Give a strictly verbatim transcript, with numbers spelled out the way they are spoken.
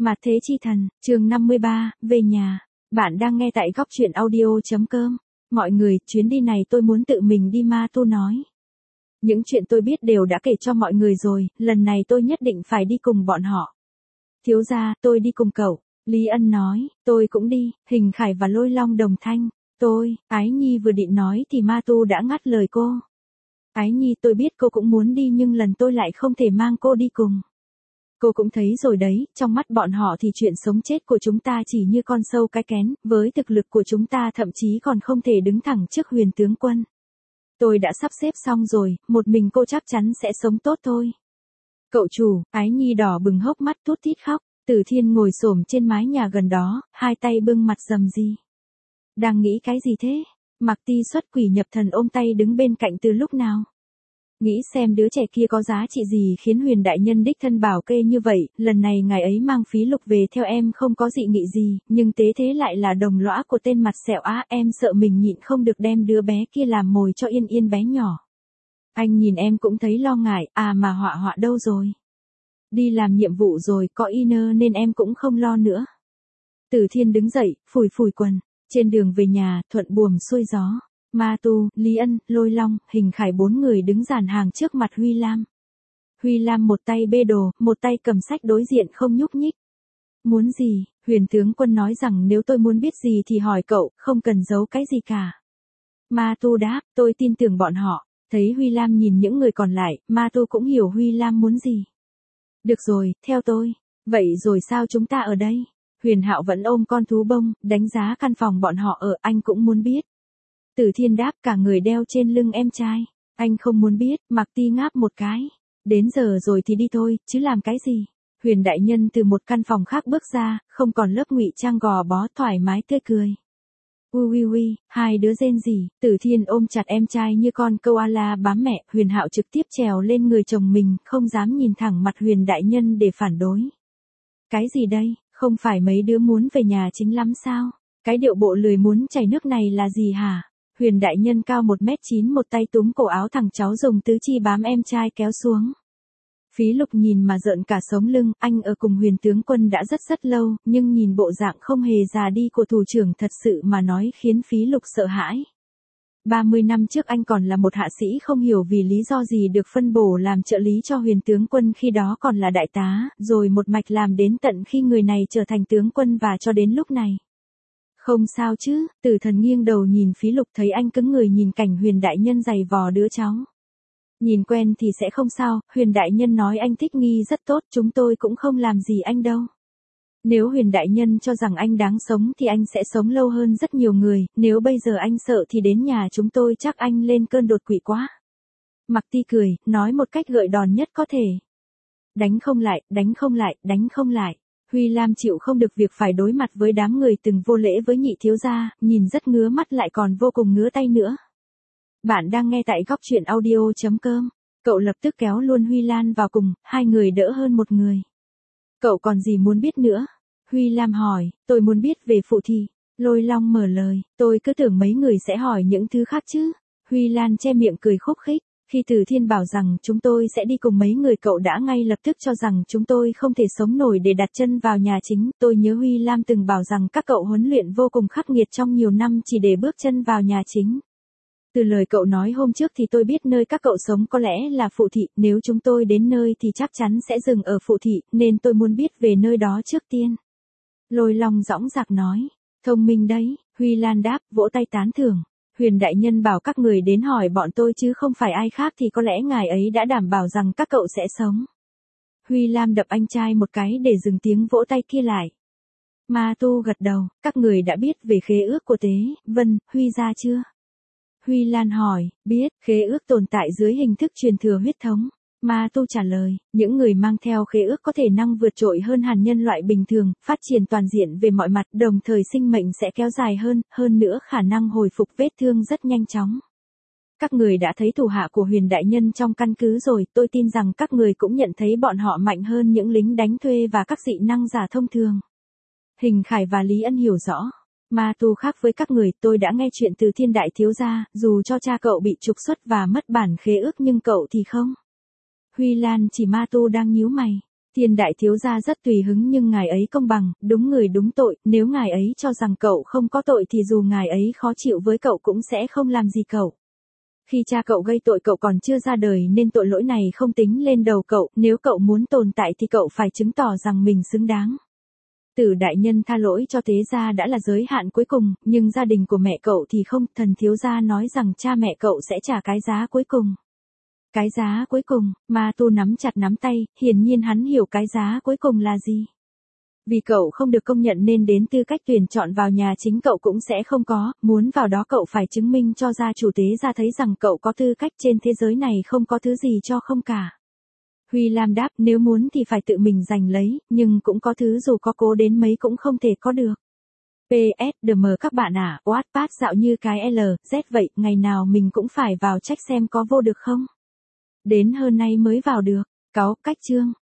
Mà thế chi thần, chương năm mươi ba, về nhà. Bạn đang nghe tại góc truyện audio.com. Mọi người, chuyến đi này tôi muốn tự mình đi, Ma Tu nói. Những chuyện tôi biết đều đã kể cho mọi người rồi, lần này tôi nhất định phải đi cùng bọn họ. Thiếu gia, tôi đi cùng cậu. Lý Ân nói, tôi cũng đi. Hình Khải và Lôi Long đồng thanh. Tôi, Ái Nhi vừa định nói thì Ma Tu đã ngắt lời cô. Ái Nhi, tôi biết cô cũng muốn đi nhưng lần tôi lại không thể mang cô đi cùng. Cô cũng thấy rồi đấy, trong mắt bọn họ thì chuyện sống chết của chúng ta chỉ như con sâu cái kén, với thực lực của chúng ta thậm chí còn không thể đứng thẳng trước Huyền tướng quân. Tôi đã sắp xếp xong rồi, một mình cô chắc chắn sẽ sống tốt thôi. Cậu chủ, Ái Nhi đỏ bừng hốc mắt thút thít khóc. Tử Thiên ngồi xổm trên mái nhà gần đó, hai tay bưng mặt rầm gì. Đang nghĩ cái gì thế? Mạc Ti xuất quỷ nhập thần ôm tay đứng bên cạnh từ lúc nào? Nghĩ xem đứa trẻ kia có giá trị gì khiến Huyền đại nhân đích thân bảo kê như vậy, lần này ngài ấy mang Phí Lục về theo em không có dị nghị gì, nhưng tế thế lại là đồng lõa của tên mặt sẹo á, em sợ mình nhịn không được đem đứa bé kia làm mồi cho Yên Yên bé nhỏ. Anh nhìn em cũng thấy lo ngại, à mà Họa Họa đâu rồi? Đi làm nhiệm vụ rồi, có Iner nên em cũng không lo nữa. Tử Thiên đứng dậy, phủi phủi quần, trên đường về nhà, thuận buồm xuôi gió. Ma Tu, Lý Ân, Lôi Long, Hình Khải bốn người đứng dàn hàng trước mặt Huy Lam. Huy Lam một tay bê đồ, một tay cầm sách đối diện không nhúc nhích. Muốn gì? Huyền tướng quân nói rằng nếu tôi muốn biết gì thì hỏi cậu, không cần giấu cái gì cả. Ma Tu đáp, tôi tin tưởng bọn họ. Thấy Huy Lam nhìn những người còn lại, Ma Tu cũng hiểu Huy Lam muốn gì. Được rồi, theo tôi. Vậy rồi sao chúng ta ở đây? Huyền Hạo vẫn ôm con thú bông, đánh giá căn phòng bọn họ ở, anh cũng muốn biết. Tử Thiên đáp, cả người đeo trên lưng em trai. Anh không muốn biết, Mạc Ti ngáp một cái. Đến giờ rồi thì đi thôi, chứ làm cái gì? Huyền đại nhân từ một căn phòng khác bước ra, không còn lớp ngụy trang gò bó, thoải mái tươi cười. Ui ui ui, hai đứa rên gì? Tử Thiên ôm chặt em trai như con koala bám mẹ, Huyền Hạo trực tiếp trèo lên người chồng mình, không dám nhìn thẳng mặt Huyền đại nhân để phản đối. Cái gì đây, không phải mấy đứa muốn về nhà chính lắm sao? Cái điệu bộ lười muốn chảy nước này là gì hả? Huyền đại nhân cao một mét chín, một tay túm cổ áo thằng cháu dùng tứ chi bám em trai kéo xuống. Phí Lục nhìn mà rợn cả sống lưng, anh ở cùng Huyền tướng quân đã rất rất lâu, nhưng nhìn bộ dạng không hề già đi của thủ trưởng thật sự mà nói khiến Phí Lục sợ hãi. ba mươi năm trước anh còn là một hạ sĩ không hiểu vì lý do gì được phân bổ làm trợ lý cho Huyền tướng quân khi đó còn là đại tá, rồi một mạch làm đến tận khi người này trở thành tướng quân và cho đến lúc này. Không sao chứ, Tử Thần nghiêng đầu nhìn Phí Lục thấy anh cứng người nhìn cảnh Huyền đại nhân giày vò đứa cháu. Nhìn quen thì sẽ không sao, Huyền đại nhân nói anh thích nghi rất tốt, chúng tôi cũng không làm gì anh đâu. Nếu Huyền đại nhân cho rằng anh đáng sống thì anh sẽ sống lâu hơn rất nhiều người, nếu bây giờ anh sợ thì đến nhà chúng tôi chắc anh lên cơn đột quỵ quá. Mạc Ti cười, nói một cách gợi đòn nhất có thể. Đánh không lại, đánh không lại, đánh không lại. Huy Lam chịu không được việc phải đối mặt với đám người từng vô lễ với nhị thiếu gia, nhìn rất ngứa mắt lại còn vô cùng ngứa tay nữa. Bạn đang nghe tại góc truyện audio.com. Cậu lập tức kéo luôn Huy Lam vào cùng, hai người đỡ hơn một người. Cậu còn gì muốn biết nữa? Huy Lam hỏi, tôi muốn biết về phụ thị. Lôi Long mở lời, tôi cứ tưởng mấy người sẽ hỏi những thứ khác chứ. Huy Lam che miệng cười khúc khích. Khi Tử Thiên bảo rằng chúng tôi sẽ đi cùng mấy người cậu đã ngay lập tức cho rằng chúng tôi không thể sống nổi để đặt chân vào nhà chính. Tôi nhớ Huy Lam từng bảo rằng các cậu huấn luyện vô cùng khắc nghiệt trong nhiều năm chỉ để bước chân vào nhà chính. Từ lời cậu nói hôm trước thì tôi biết nơi các cậu sống có lẽ là phụ thị, nếu chúng tôi đến nơi thì chắc chắn sẽ dừng ở phụ thị, nên tôi muốn biết về nơi đó trước tiên. Lôi Long dõng dạc nói, thông minh đấy, Huy Lan đáp, vỗ tay tán thưởng. Huyền đại nhân bảo các người đến hỏi bọn tôi chứ không phải ai khác thì có lẽ ngài ấy đã đảm bảo rằng các cậu sẽ sống. Huy Lam đập anh trai một cái để dừng tiếng vỗ tay kia lại. Ma Tu gật đầu, các người đã biết về khế ước của Tế, Vân, Huy gia chưa? Huy Lan hỏi, biết, khế ước tồn tại dưới hình thức truyền thừa huyết thống. Ma Tu trả lời, những người mang theo khế ước có thể năng vượt trội hơn hẳn nhân loại bình thường, phát triển toàn diện về mọi mặt, đồng thời sinh mệnh sẽ kéo dài hơn, hơn nữa khả năng hồi phục vết thương rất nhanh chóng. Các người đã thấy thủ hạ của Huyền đại nhân trong căn cứ rồi, tôi tin rằng các người cũng nhận thấy bọn họ mạnh hơn những lính đánh thuê và các dị năng giả thông thường. Hình Khải và Lý Ân hiểu rõ. Ma Tu khác với các người, tôi đã nghe chuyện từ Thiên đại thiếu gia, dù cho cha cậu bị trục xuất và mất bản khế ước nhưng cậu thì không. Huy Lan chỉ Ma Tu đang nhíu mày. Thiên đại thiếu gia rất tùy hứng nhưng ngài ấy công bằng, đúng người đúng tội, nếu ngài ấy cho rằng cậu không có tội thì dù ngài ấy khó chịu với cậu cũng sẽ không làm gì cậu. Khi cha cậu gây tội cậu còn chưa ra đời nên tội lỗi này không tính lên đầu cậu, nếu cậu muốn tồn tại thì cậu phải chứng tỏ rằng mình xứng đáng. Tử đại nhân tha lỗi cho thế gia đã là giới hạn cuối cùng, nhưng gia đình của mẹ cậu thì không, thần thiếu gia nói rằng cha mẹ cậu sẽ trả cái giá cuối cùng. Cái giá cuối cùng, Ma Tu nắm chặt nắm tay, hiển nhiên hắn hiểu cái giá cuối cùng là gì. Vì cậu không được công nhận nên đến tư cách tuyển chọn vào nhà chính cậu cũng sẽ không có, muốn vào đó cậu phải chứng minh cho gia chủ tế gia thấy rằng cậu có tư cách, trên thế giới này không có thứ gì cho không cả. Huy Lam đáp, nếu muốn thì phải tự mình giành lấy, nhưng cũng có thứ dù có cố đến mấy cũng không thể có được. pê ét đê em các bạn à, Wattpad dạo như cái L, Z vậy, ngày nào mình cũng phải vào check xem có vô được không? Đến hơn nay mới vào được. Cáu, cách chương.